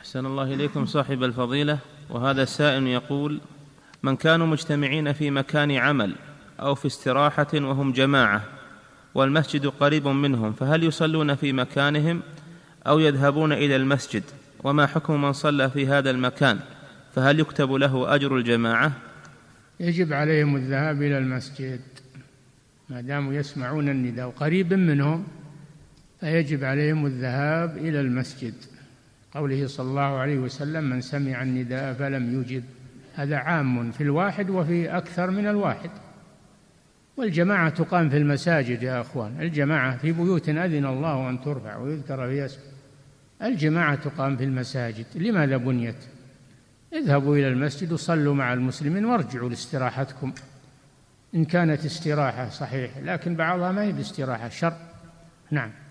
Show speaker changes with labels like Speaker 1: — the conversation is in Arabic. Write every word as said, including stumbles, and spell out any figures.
Speaker 1: أحسن الله إليكم صاحب الفضيلة. وهذا السائل يقول: من كانوا مجتمعين في مكان عمل أو في استراحة وهم جماعة والمسجد قريب منهم، فهل يصلون في مكانهم أو يذهبون إلى المسجد؟ وما حكم من صلى في هذا المكان؟ فهل يكتب له أجر الجماعة؟
Speaker 2: يجب عليهم الذهاب إلى المسجد ما داموا يسمعون النداء قريب منهم، فيجب عليهم الذهاب إلى المسجد. قوله صلى الله عليه وسلم: من سمع النداء فلم يجب. هذا عام في الواحد وفي أكثر من الواحد. والجماعة تقام في المساجد يا أخوان، الجماعة في بيوت أذن الله أن ترفع ويذكر فيها اسمه. الجماعة تقام في المساجد. لماذا بنيت؟ اذهبوا إلى المسجد وصلوا مع المسلمين وارجعوا لاستراحتكم إن كانت استراحة صحيح، لكن بعضها ما هي باستراحة، شر. نعم.